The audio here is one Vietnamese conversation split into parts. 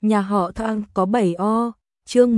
Nhà họ Thang có 7 o, chương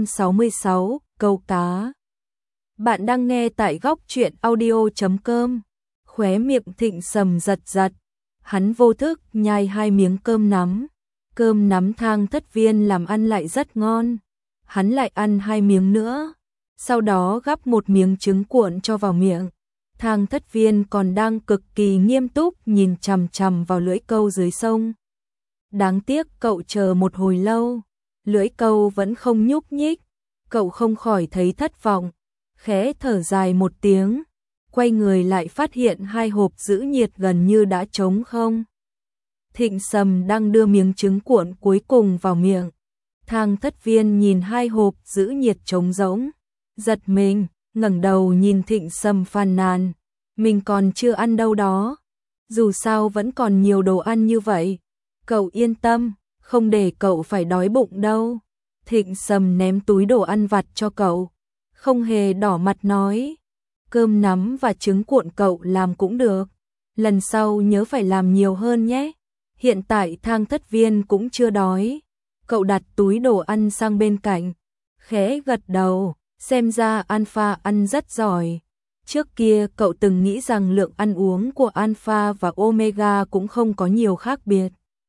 166, câu cá. Bạn đang nghe tại góc truyện audio.com. Khóe miệng Thịnh Sầm giật giật, hắn vô thức nhai 2 miếng cơm nắm. Cơm nắm Thang Thất Viên làm ăn lại rất ngon. Hắn lại ăn 2 miếng nữa, sau đó gắp 1 miếng trứng cuộn cho vào miệng. Thang Thất Viên còn đang cực kỳ nghiêm túc nhìn chằm chằm vào lưỡi câu dưới sông. Đáng tiếc cậu chờ một hồi lâu, lưỡi câu vẫn không nhúc nhích, cậu không khỏi thấy thất vọng, khẽ thở dài một tiếng, quay người lại phát hiện 2 hộp giữ nhiệt gần như đã trống không. Thịnh Sầm đang đưa miếng trứng cuộn cuối cùng vào miệng. Thang Thất Viên nhìn 2 hộp giữ nhiệt trống rỗng, giật mình, ngẩng đầu nhìn Thịnh Sầm phàn nàn, mình còn chưa ăn đâu đó, dù sao vẫn còn nhiều đồ ăn như vậy. Cậu yên tâm, không để cậu phải đói bụng đâu. Thịnh Sầm ném túi đồ ăn vặt cho cậu, không hề đỏ mặt nói, cơm nắm và trứng cuộn cậu làm cũng được, lần sau nhớ phải làm nhiều hơn nhé. Hiện tại Thang Thất Viên cũng chưa đói. Cậu đặt túi đồ ăn sang bên cạnh, khẽ gật đầu, xem ra Alpha ăn rất giỏi. Trước kia cậu từng nghĩ rằng lượng ăn uống của Alpha và Omega cũng không có nhiều khác biệt.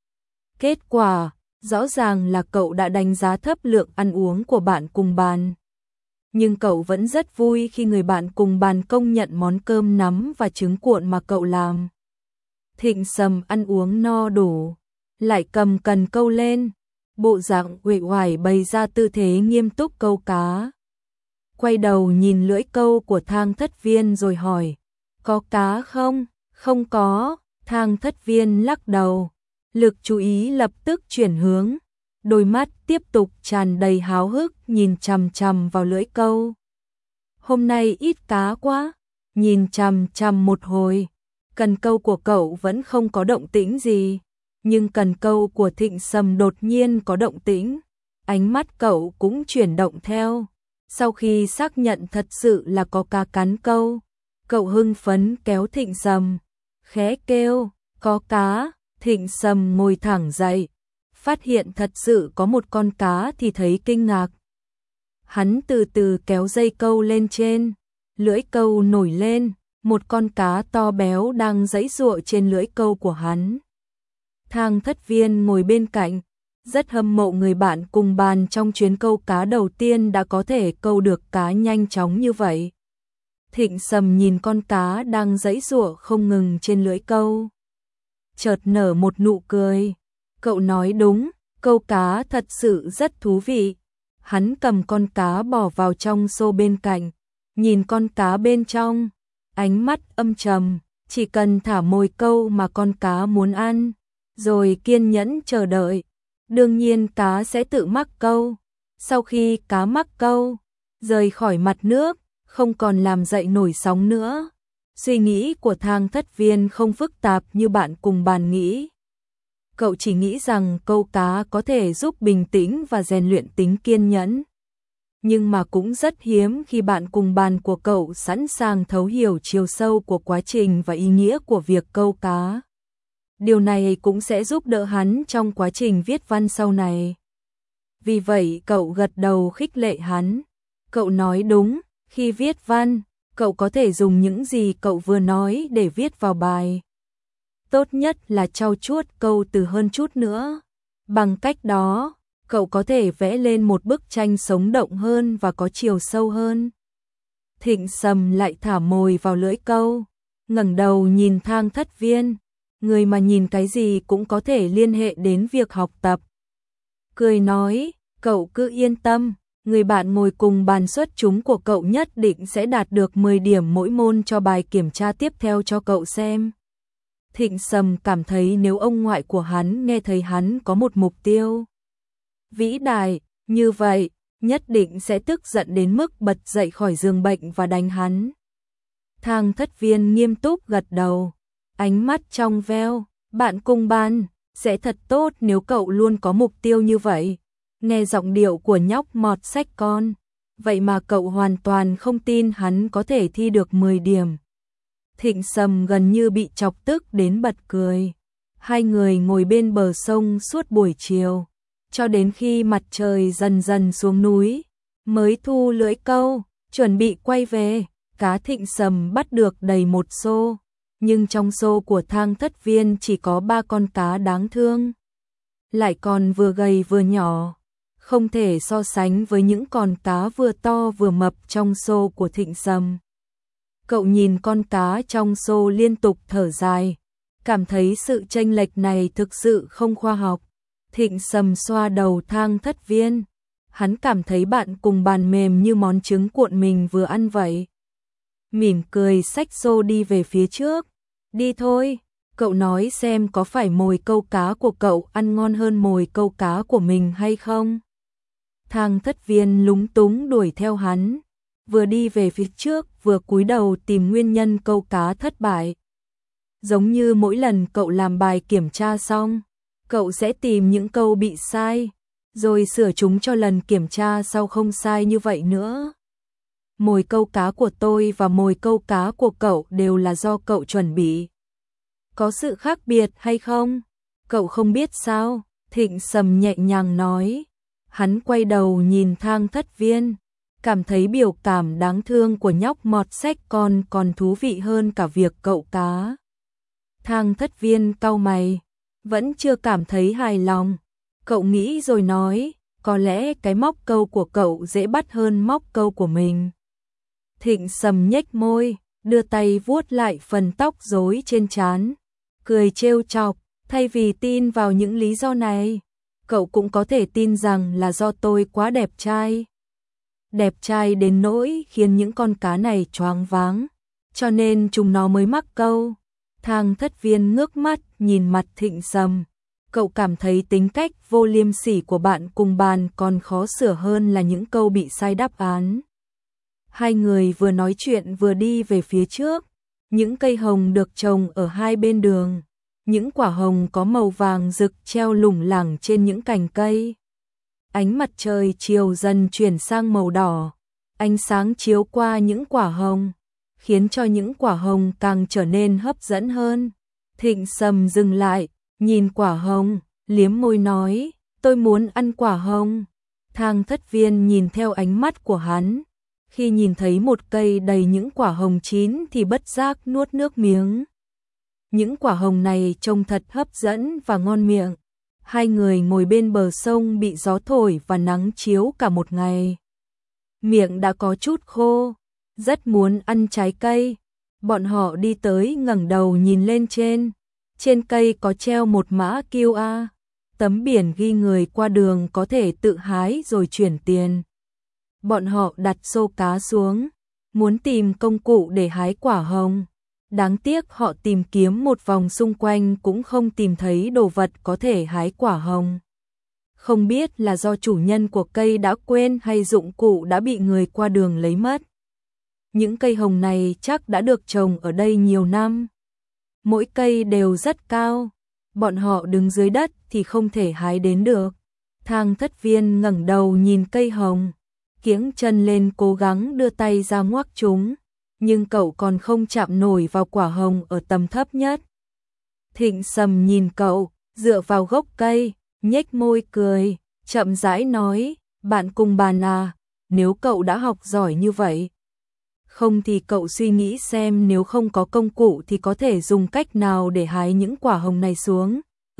Kết quả, rõ ràng là cậu đã đánh giá thấp lượng ăn uống của bạn cùng bàn. Nhưng cậu vẫn rất vui khi người bạn cùng bàn công nhận món cơm nắm và trứng cuộn mà cậu làm. Thịnh Sầm ăn uống no đủ, lại cầm cần câu lên, bộ dạng uể oải bày ra tư thế nghiêm túc câu cá. Quay đầu nhìn lưỡi câu của Thang Thất Viên rồi hỏi, có cá không? Không có. Thang Thất Viên lắc đầu, lực chú ý lập tức chuyển hướng, đôi mắt tiếp tục tràn đầy háo hức nhìn chằm chằm vào lưỡi câu. Hôm nay ít cá quá. Nhìn chằm chằm một hồi, cần câu của cậu vẫn không có động tĩnh gì, nhưng cần câu của Thịnh Sầm đột nhiên có động tĩnh, ánh mắt cậu cũng chuyển động theo. Sau khi xác nhận thật sự là có cá cắn câu, cậu hưng phấn kéo Thịnh Sầm, khẽ kêu, có cá. Thịnh Sầm ngồi thẳng dậy, phát hiện thật sự có một con cá thì thấy kinh ngạc. Hắn từ từ kéo dây câu lên trên, lưỡi câu nổi lên, một con cá to béo đang giãy giụa trên lưỡi câu của hắn. Thang Thất Viên ngồi bên cạnh, rất hâm mộ người bạn cùng bàn trong chuyến câu cá đầu tiên đã có thể câu được cá nhanh chóng như vậy. Thịnh Sầm nhìn con cá đang giãy giụa không ngừng trên lưỡi câu, chợt nở một nụ cười. Cậu nói đúng, câu cá thật sự rất thú vị. Hắn cầm con cá bỏ vào trong xô bên cạnh, nhìn con cá bên trong, ánh mắt âm trầm, chỉ cần thả mồi câu mà con cá muốn ăn, rồi kiên nhẫn chờ đợi, đương nhiên cá sẽ tự mắc câu. Sau khi cá mắc câu, rời khỏi mặt nước, không còn làm dậy nổi sóng nữa. Suy nghĩ của Thang Thất Viên không phức tạp như bạn cùng bàn nghĩ. Cậu chỉ nghĩ rằng câu cá có thể giúp bình tĩnh và rèn luyện tính kiên nhẫn. Nhưng mà cũng rất hiếm khi bạn cùng bàn của cậu sẵn sàng thấu hiểu chiều sâu của quá trình và ý nghĩa của việc câu cá. Điều này cũng sẽ giúp đỡ hắn trong quá trình viết văn sau này. Vì vậy cậu gật đầu khích lệ hắn. Cậu nói đúng, khi viết văn, cậu có thể dùng những gì cậu vừa nói để viết vào bài. Tốt nhất là trau chuốt câu từ hơn chút nữa. Bằng cách đó, cậu có thể vẽ lên một bức tranh sống động hơn và có chiều sâu hơn. Thịnh Sầm lại thả mồi vào lưỡi câu, ngẩng đầu nhìn Thang Thất Viên, người mà nhìn cái gì cũng có thể liên hệ đến việc học tập. Cười nói, cậu cứ yên tâm, người bạn ngồi cùng bàn xuất chúng của cậu nhất định sẽ đạt được 10 điểm mỗi môn cho bài kiểm tra tiếp theo cho cậu xem. Thịnh Sầm cảm thấy nếu ông ngoại của hắn nghe thấy hắn có một mục tiêu vĩ đại như vậy, nhất định sẽ tức giận đến mức bật dậy khỏi giường bệnh và đánh hắn. Thang Thất Viên nghiêm túc gật đầu, ánh mắt trong veo, bạn cùng bàn, sẽ thật tốt nếu cậu luôn có mục tiêu như vậy. Nghe giọng điệu của nhóc mọt sách con, vậy mà cậu hoàn toàn không tin hắn có thể thi được 10 điểm. Thịnh Sầm gần như bị chọc tức đến bật cười. Hai người ngồi bên bờ sông suốt buổi chiều, cho đến khi mặt trời dần dần xuống núi, mới thu lưỡi câu, chuẩn bị quay về. Cá Thịnh Sầm bắt được đầy một xô, nhưng trong xô của Thang Thất Viên chỉ có 3 con cá đáng thương, lại còn vừa gầy vừa nhỏ, không thể so sánh với những con cá vừa to vừa mập trong xô của Thịnh Sầm. Cậu nhìn con cá trong xô liên tục thở dài, cảm thấy sự chênh lệch này thực sự không khoa học. Thịnh Sầm xoa đầu Thang Thất Viên, hắn cảm thấy bạn cùng bàn mềm như món trứng cuộn mình vừa ăn vậy. Mỉm cười xách xô đi về phía trước. Đi thôi, cậu nói xem có phải mồi câu cá của cậu ăn ngon hơn mồi câu cá của mình hay không? Thang Thất Viên lúng túng đuổi theo hắn, vừa đi về phía trước vừa cúi đầu tìm nguyên nhân câu cá thất bại. Giống như mỗi lần cậu làm bài kiểm tra xong, cậu sẽ tìm những câu bị sai, rồi sửa chúng cho lần kiểm tra sau không sai như vậy nữa. Mồi câu cá của tôi và mồi câu cá của cậu đều là do cậu chuẩn bị. Có sự khác biệt hay không? Cậu không biết sao? Thịnh Sầm nhẹ nhàng nói. Hắn quay đầu nhìn Thang Thất Viên, cảm thấy biểu cảm đáng thương của nhóc mọt sách con còn thú vị hơn cả việc cậu cá. Thang Thất Viên cau mày, vẫn chưa cảm thấy hài lòng. Cậu nghĩ rồi nói, có lẽ cái móc câu của cậu dễ bắt hơn móc câu của mình. Thịnh Sầm nhếch môi, đưa tay vuốt lại phần tóc rối trên trán, cười trêu chọc, thay vì tin vào những lý do này, cậu cũng có thể tin rằng là do tôi quá đẹp trai. Đẹp trai đến nỗi khiến những con cá này choáng váng, cho nên chúng nó mới mắc câu. Thang Thất Viên ngước mắt nhìn mặt Thịnh Sầm, cậu cảm thấy tính cách vô liêm sỉ của bạn cùng bàn còn khó sửa hơn là những câu bị sai đáp án. Hai người vừa nói chuyện vừa đi về phía trước, những cây hồng được trồng ở hai bên đường, những quả hồng có màu vàng rực treo lủng lẳng trên những cành cây. Ánh mặt trời chiều dần chuyển sang màu đỏ, ánh sáng chiếu qua những quả hồng, khiến cho những quả hồng càng trở nên hấp dẫn hơn. Thịnh Sầm dừng lại, nhìn quả hồng, liếm môi nói, tôi muốn ăn quả hồng. Thang Thất Viên nhìn theo ánh mắt của hắn, khi nhìn thấy một cây đầy những quả hồng chín thì bất giác nuốt nước miếng. Những quả hồng này trông thật hấp dẫn và ngon miệng. Hai người ngồi bên bờ sông bị gió thổi và nắng chiếu cả một ngày. Miệng đã có chút khô, rất muốn ăn trái cây. Bọn họ đi tới ngẩng đầu nhìn lên trên. Trên cây có treo một mã QR, tấm biển ghi người qua đường có thể tự hái rồi chuyển tiền. Bọn họ đặt xô cá xuống, muốn tìm công cụ để hái quả hồng. Đáng tiếc họ tìm kiếm một vòng xung quanh cũng không tìm thấy đồ vật có thể hái quả hồng. Không biết là do chủ nhân của cây đã quên hay dụng cụ đã bị người qua đường lấy mất. Những cây hồng này chắc đã được trồng ở đây nhiều năm. Mỗi cây đều rất cao, bọn họ đứng dưới đất thì không thể hái đến được. Thang Thất Viên ngẩng đầu nhìn cây hồng, kiễng chân lên cố gắng đưa tay ra ngoắc chúng, nhưng cậu còn không chạm nổi vào quả hồng ở tầm thấp nhất. Thịnh Sầm nhìn cậu, dựa vào gốc cây, nhếch môi cười, chậm rãi nói, bạn cùng bàn à, nếu cậu đã học giỏi như vậy, không thì cậu suy nghĩ xem nếu không có công cụ thì có thể dùng cách nào để hái những quả hồng này xuống.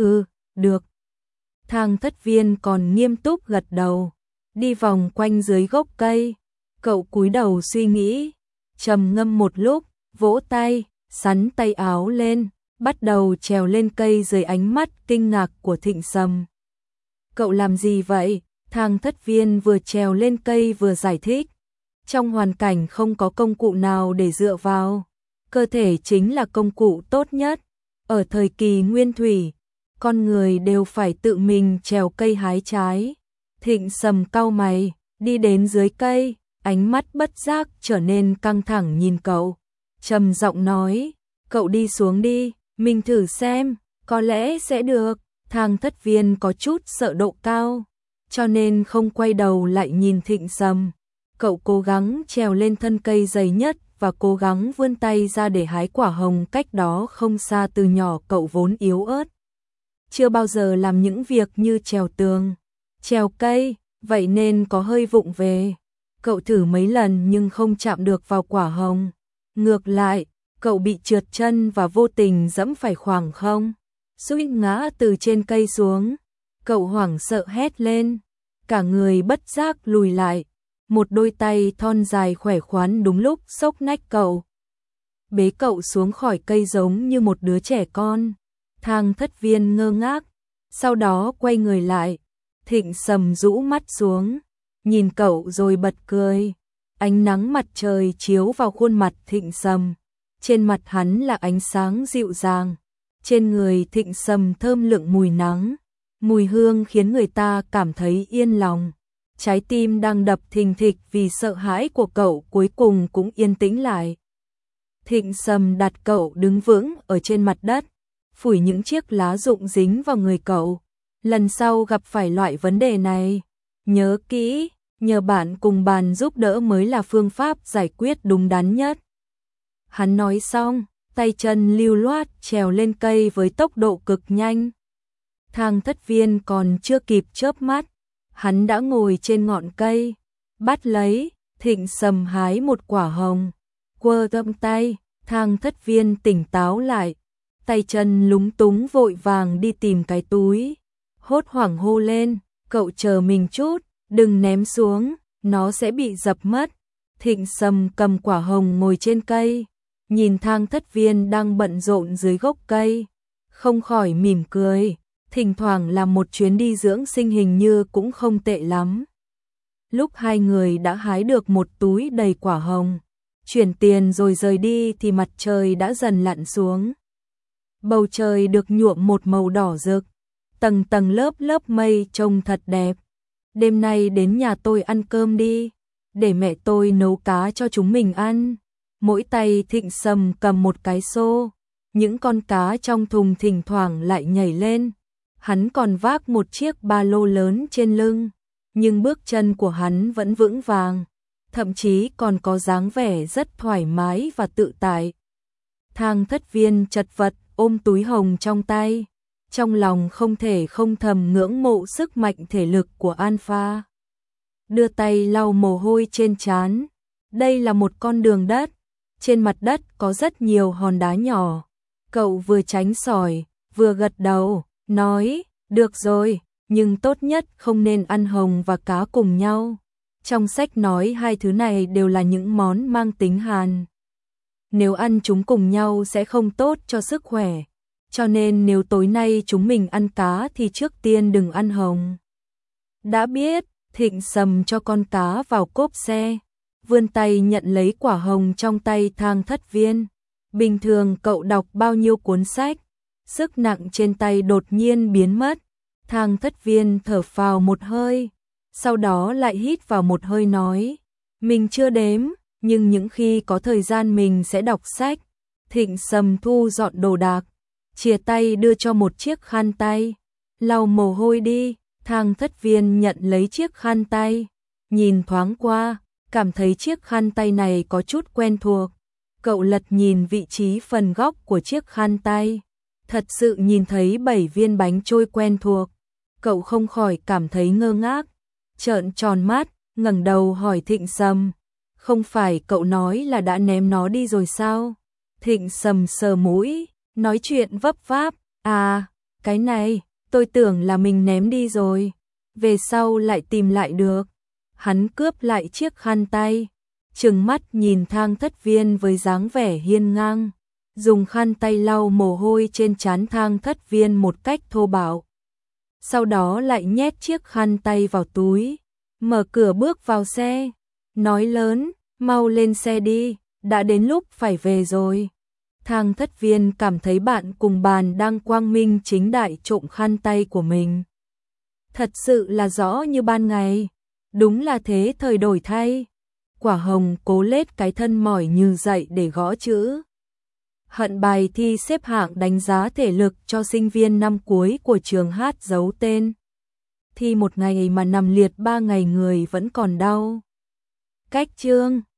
Được. Thang Thất Viên còn nghiêm túc gật đầu, đi vòng quanh dưới gốc cây, cậu cúi đầu suy nghĩ, trầm ngâm một lúc, vỗ tay, xắn tay áo lên, bắt đầu trèo lên cây dưới ánh mắt kinh ngạc của Thịnh Sầm. Cậu làm gì vậy? Thang Thất Viên vừa trèo lên cây vừa giải thích. Trong hoàn cảnh không có công cụ nào để dựa vào, cơ thể chính là công cụ tốt nhất. Ở thời kỳ nguyên thủy, con người đều phải tự mình trèo cây hái trái. Thịnh Sầm cau mày, đi đến dưới cây, ánh mắt bất giác trở nên căng thẳng nhìn cậu. Trầm giọng nói, cậu đi xuống đi, mình thử xem, có lẽ sẽ được. Thang Thất Viên có chút sợ độ cao, cho nên không quay đầu lại nhìn Thịnh Sầm. Cậu cố gắng trèo lên thân cây dày nhất và cố gắng vươn tay ra để hái quả hồng cách đó không xa. Từ nhỏ cậu vốn yếu ớt, chưa bao giờ làm những việc như trèo tường, treo cây, vậy nên có hơi vụng về. Cậu thử mấy lần nhưng không chạm được vào quả hồng. Ngược lại, cậu bị trượt chân và vô tình giẫm phải khoảng không. Suýt ngã từ trên cây xuống. Cậu hoảng sợ hét lên. Cả người bất giác lùi lại. Một đôi tay thon dài khỏe khoắn đúng lúc xốc nách cậu. Bế cậu xuống khỏi cây giống như một đứa trẻ con. Thang Thất Viên ngơ ngác. Sau đó quay người lại. Thịnh Sầm rũ mắt xuống. Nhìn cậu rồi bật cười. Ánh nắng mặt trời chiếu vào khuôn mặt Thịnh Sầm. Trên mặt hắn là ánh sáng dịu dàng. Trên người Thịnh Sầm thơm lựng mùi nắng. Mùi hương khiến người ta cảm thấy yên lòng. Trái tim đang đập thình thịch vì sợ hãi của cậu cuối cùng cũng yên tĩnh lại. Thịnh Sầm đặt cậu đứng vững ở trên mặt đất, phủi những chiếc lá rụng dính vào người cậu. Lần sau gặp phải loại vấn đề này, nhớ kỹ, nhờ bạn cùng bàn giúp đỡ mới là phương pháp giải quyết đúng đắn nhất. Hắn nói xong, tay chân lưu loát trèo lên cây với tốc độ cực nhanh. Thang Thất Viên còn chưa kịp chớp mắt, hắn đã ngồi trên ngọn cây, bắt lấy. Thịnh Sầm hái một quả hồng, quơ trong tay. Thang Thất Viên tỉnh táo lại, tay chân lúng túng vội vàng đi tìm cái túi, hốt hoảng hô lên, cậu chờ mình chút, đừng ném xuống, nó sẽ bị dập mất. Thịnh Sầm cầm quả hồng ngồi trên cây, nhìn Thang Thất Viên đang bận rộn dưới gốc cây, không khỏi mỉm cười, thỉnh thoảng làm một chuyến đi dưỡng sinh hình như cũng không tệ lắm. Lúc hai người đã hái được một túi đầy quả hồng, chuyển tiền rồi rời đi thì mặt trời đã dần lặn xuống. Bầu trời được nhuộm một màu đỏ rực, tầng tầng lớp lớp mây trông thật đẹp. Đêm nay đến nhà tôi ăn cơm đi, để mẹ tôi nấu cá cho chúng mình ăn. Mỗi tay Thịnh Sầm cầm một cái xô, những con cá trong thùng thỉnh thoảng lại nhảy lên. Hắn còn vác một chiếc ba lô lớn trên lưng, nhưng bước chân của hắn vẫn vững vàng, thậm chí còn có dáng vẻ rất thoải mái và tự tại. Thang Thất Viên chật vật ôm túi hồng trong tay, trong lòng không thể không thầm ngưỡng mộ sức mạnh thể lực của Alpha. Đưa tay lau mồ hôi trên trán. Đây là một con đường đất, trên mặt đất có rất nhiều hòn đá nhỏ. Cậu vừa tránh sỏi, vừa gật đầu, nói, được rồi, nhưng tốt nhất không nên ăn hồng và cá cùng nhau. Trong sách nói hai thứ này đều là những món mang tính hàn. Nếu ăn chúng cùng nhau sẽ không tốt cho sức khỏe. Cho nên nếu tối nay chúng mình ăn cá thì trước tiên đừng ăn hồng. Đã biết. Thịnh Sầm cho con cá vào cốp xe, vươn tay nhận lấy quả hồng trong tay Thang Thất Viên. Bình thường cậu đọc bao nhiêu cuốn sách, sức nặng trên tay đột nhiên biến mất. Thang Thất Viên thở phào một hơi, sau đó lại hít vào một hơi nói, mình chưa đếm, nhưng những khi có thời gian mình sẽ đọc sách. Thịnh Sầm thu dọn đồ đạc, chìa tay đưa cho một chiếc khăn tay, lau mồ hôi đi. Thang Thất Viên nhận lấy chiếc khăn tay, nhìn thoáng qua, cảm thấy chiếc khăn tay này có chút quen thuộc. Cậu lật nhìn vị trí phần góc của chiếc khăn tay, thật sự nhìn thấy 7 viên bánh trôi quen thuộc. Cậu không khỏi cảm thấy ngơ ngác, trợn tròn mắt, ngẩng đầu hỏi Thịnh Sầm, không phải cậu nói là đã ném nó đi rồi sao? Thịnh Sầm sờ mũi, nói chuyện vấp váp, à, cái này, tôi tưởng là mình ném đi rồi, về sau lại tìm lại được. Hắn cướp lại chiếc khăn tay, trừng mắt nhìn Thang Thất Viên với dáng vẻ hiên ngang, dùng khăn tay lau mồ hôi trên trán Thang Thất Viên một cách thô bạo. Sau đó lại nhét chiếc khăn tay vào túi, mở cửa bước vào xe, nói lớn, mau lên xe đi, đã đến lúc phải về rồi. Thang Thất Viên cảm thấy bạn cùng bàn đang quang minh chính đại trộm khăn tay của mình. Thật sự là rõ như ban ngày, đúng là thế thời đổi thay. Quả hồng cố lết cái thân mỏi như dậy để gõ chữ. Hận bài thi xếp hạng đánh giá thể lực cho sinh viên năm cuối của trường hát giấu tên. Thi một ngày mà nằm liệt 3 ngày người vẫn còn đau. Cách chương